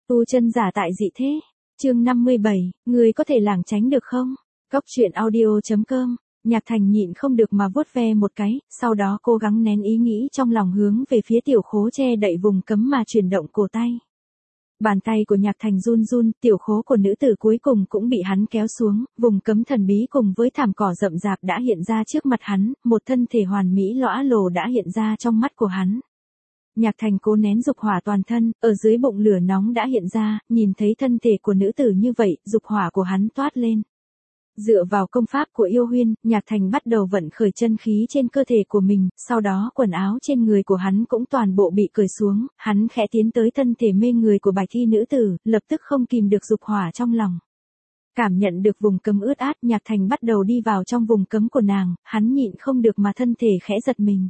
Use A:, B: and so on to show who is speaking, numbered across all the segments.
A: Tu chân giả tại dị thế. Chương 57, người có thể lảng tránh được không? Cốc truyện audio.com. Nhạc Thành nhịn không được mà vuốt ve một cái, sau đó cố gắng nén ý nghĩ trong lòng hướng về phía tiểu khố che đậy vùng cấm mà chuyển động cổ tay. Bàn tay của Nhạc Thành run run, tiểu khố của nữ tử cuối cùng cũng bị hắn kéo xuống, vùng cấm thần bí cùng với thảm cỏ rậm rạp đã hiện ra trước mặt hắn, một thân thể hoàn mỹ lõa lồ đã hiện ra trong mắt của hắn. Nhạc Thành cố nén dục hỏa toàn thân, ở dưới bụng lửa nóng đã hiện ra, nhìn thấy thân thể của nữ tử như vậy, dục hỏa của hắn toát lên. Dựa vào công pháp của yêu huyên, Nhạc Thành bắt đầu vận khởi chân khí trên cơ thể của mình, sau đó quần áo trên người của hắn cũng toàn bộ bị cởi xuống, hắn khẽ tiến tới thân thể mê người của bạch y nữ tử, lập tức không kìm được dục hỏa trong lòng. Cảm nhận được vùng cấm ướt át, Nhạc Thành bắt đầu đi vào trong vùng cấm của nàng, hắn nhịn không được mà thân thể khẽ giật mình.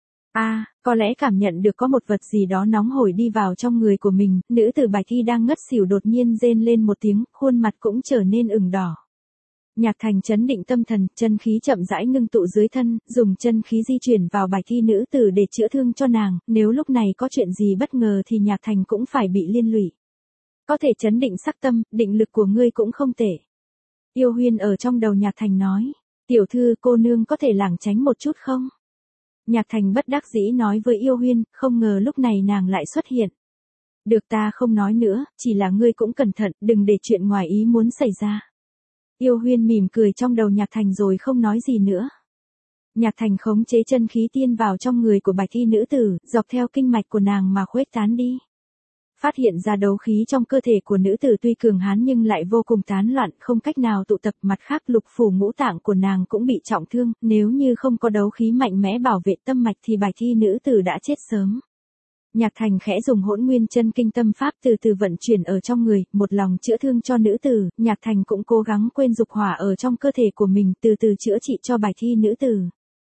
A: Có lẽ cảm nhận được có một vật gì đó nóng hổi đi vào trong người của mình, nữ tử bạch y đang ngất xỉu đột nhiên rên lên một tiếng, khuôn mặt cũng trở nên ửng đỏ. Nhạc Thành trấn định tâm thần, chân khí chậm rãi ngưng tụ dưới thân, dùng chân khí di chuyển vào bạch y nữ tử để chữa thương cho nàng, nếu lúc này có chuyện gì bất ngờ thì Nhạc Thành cũng phải bị liên lụy. Có thể trấn định sắc tâm, định lực của ngươi cũng không tệ. Yêu huyên ở trong đầu Nhạc Thành nói, tiểu thư cô nương có thể lảng tránh một chút không? Nhạc Thành bất đắc dĩ nói với yêu huyên, không ngờ lúc này nàng lại xuất hiện. Được, ta không nói nữa, chỉ là ngươi cũng cẩn thận, đừng để chuyện ngoài ý muốn xảy ra. Yêu huyên mỉm cười trong đầu Nhạc Thành rồi không nói gì nữa. Nhạc Thành khống chế chân khí tiên vào trong người của bạch y nữ tử, dọc theo kinh mạch của nàng mà khuếch tán đi. Phát hiện ra đấu khí trong cơ thể của nữ tử tuy cường hãn nhưng lại vô cùng tán loạn, không cách nào tụ tập, mặt khác lục phủ ngũ tạng của nàng cũng bị trọng thương, nếu như không có đấu khí mạnh mẽ bảo vệ tâm mạch thì bạch y nữ tử đã chết sớm. Nhạc Thành khẽ dùng hỗn nguyên chân kinh tâm pháp từ từ vận chuyển ở trong người, một lòng chữa thương cho nữ tử, Nhạc Thành cũng cố gắng quên dục hỏa ở trong cơ thể của mình, từ từ chữa trị cho bạch y nữ tử.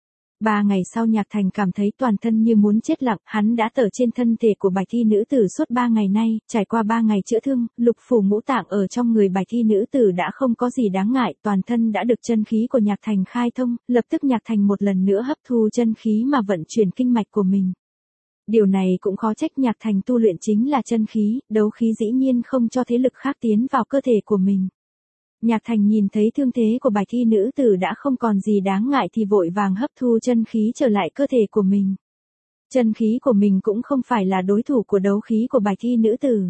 A: 3 ngày sau Nhạc Thành cảm thấy toàn thân như muốn chết lặng, hắn đã tở trên thân thể của bạch y nữ tử suốt 3 ngày nay, trải qua 3 ngày chữa thương, lục phủ ngũ tạng ở trong người bạch y nữ tử đã không có gì đáng ngại, toàn thân đã được chân khí của Nhạc Thành khai thông, lập tức Nhạc Thành một lần nữa hấp thu chân khí mà vận chuyển kinh mạch của mình. Điều này cũng khó trách Nhạc Thành tu luyện chính là chân khí, đấu khí dĩ nhiên không cho thế lực khác tiến vào cơ thể của mình. Nhạc Thành nhìn thấy thương thế của bạch y nữ tử đã không còn gì đáng ngại thì vội vàng hấp thu chân khí trở lại cơ thể của mình. Chân khí của mình cũng không phải là đối thủ của đấu khí của bạch y nữ tử.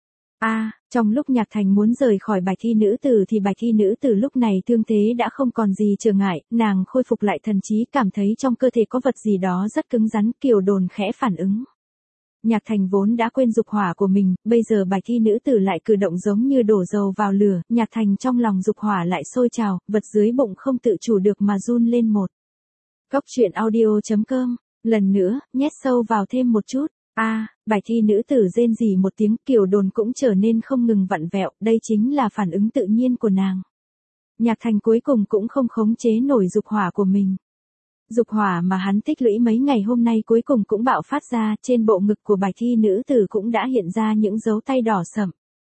A: Trong lúc Nhạc Thành muốn rời khỏi bạch y nữ tử thì bạch y nữ tử lúc này thương thế đã không còn gì trở ngại, nàng khôi phục lại thần trí, cảm thấy trong cơ thể có vật gì đó rất cứng rắn, Kiều Đồn khẽ phản ứng. Nhạc Thành vốn đã quên dục hỏa của mình, bây giờ bạch y nữ tử lại cử động giống như đổ dầu vào lửa, Nhạc Thành trong lòng dục hỏa lại sôi trào, vật dưới bụng không tự chủ được mà run lên một. Cốc truyện audio.com, lần nữa, nhét sâu vào thêm một chút. Bạch y nữ tử rên rỉ một tiếng, Kiều Đồn cũng trở nên không ngừng vặn vẹo, đây chính là phản ứng tự nhiên của nàng. Nhạc Thành cuối cùng cũng không khống chế nổi dục hỏa của mình. Dục hỏa mà hắn tích lũy mấy ngày hôm nay cuối cùng cũng bạo phát ra, trên bộ ngực của bạch y nữ tử cũng đã hiện ra những dấu tay đỏ sẫm.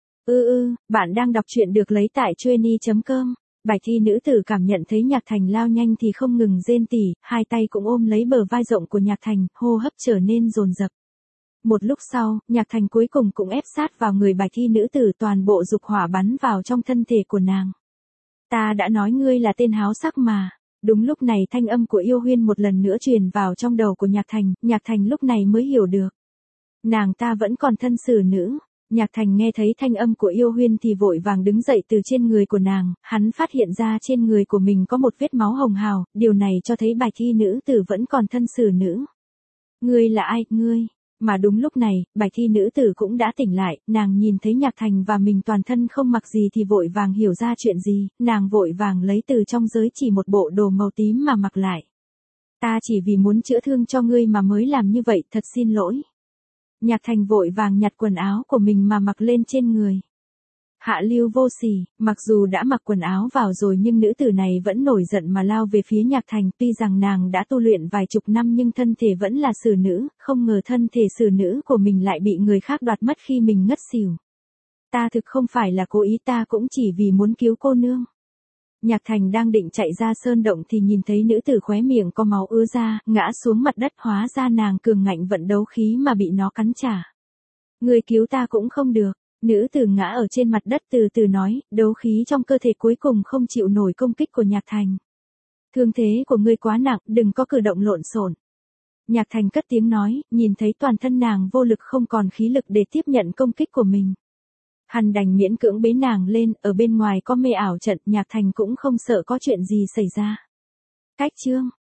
A: Bạn đang đọc truyện được lấy tại Chueny.com. Bạch y nữ tử cảm nhận thấy Nhạc Thành lao nhanh thì không ngừng rên tỉ, hai tay cũng ôm lấy bờ vai rộng của Nhạc Thành, hô hấp trở nên dồn dập. Một lúc sau, Nhạc Thành cuối cùng cũng ép sát vào người bạch y nữ tử, toàn bộ dục hỏa bắn vào trong thân thể của nàng. Ta đã nói ngươi là tên háo sắc mà. Đúng lúc này thanh âm của yêu huyên một lần nữa truyền vào trong đầu của Nhạc Thành lúc này mới hiểu được. Nàng ta vẫn còn thân xử nữ. Nhạc Thành nghe thấy thanh âm của yêu huyên thì vội vàng đứng dậy từ trên người của nàng, hắn phát hiện ra trên người của mình có một vết máu hồng hào, điều này cho thấy bạch y nữ tử vẫn còn thân xử nữ. Ngươi là ai, ngươi? Mà đúng lúc này, bạch y nữ tử cũng đã tỉnh lại, nàng nhìn thấy Nhạc Thành và mình toàn thân không mặc gì thì vội vàng hiểu ra chuyện gì, nàng vội vàng lấy từ trong giới chỉ một bộ đồ màu tím mà mặc lại. Ta chỉ vì muốn chữa thương cho ngươi mà mới làm như vậy, thật xin lỗi. Nhạc Thành vội vàng nhặt quần áo của mình mà mặc lên trên người. Hạ lưu vô sỉ, mặc dù đã mặc quần áo vào rồi nhưng nữ tử này vẫn nổi giận mà lao về phía Nhạc Thành, tuy rằng nàng đã tu luyện vài chục năm nhưng thân thể vẫn là xử nữ, không ngờ thân thể xử nữ của mình lại bị người khác đoạt mất khi mình ngất xỉu. Ta thực không phải là cố ý, ta cũng chỉ vì muốn cứu cô nương. Nhạc Thành đang định chạy ra sơn động thì nhìn thấy nữ tử khóe miệng có máu ứa ra, ngã xuống mặt đất, hóa ra nàng cường ngạnh vận đấu khí mà bị nó cắn trả. Người cứu ta cũng không được. Nữ tử ngã ở trên mặt đất từ từ nói, đấu khí trong cơ thể cuối cùng không chịu nổi công kích của Nhạc Thành. Thương thế của ngươi quá nặng, đừng có cử động lộn xộn. Nhạc Thành cất tiếng nói, nhìn thấy toàn thân nàng vô lực không còn khí lực để tiếp nhận công kích của mình. Hắn đành miễn cưỡng bế nàng lên, ở bên ngoài có mê ảo trận, Nhạc Thành cũng không sợ có chuyện gì xảy ra. Cách chương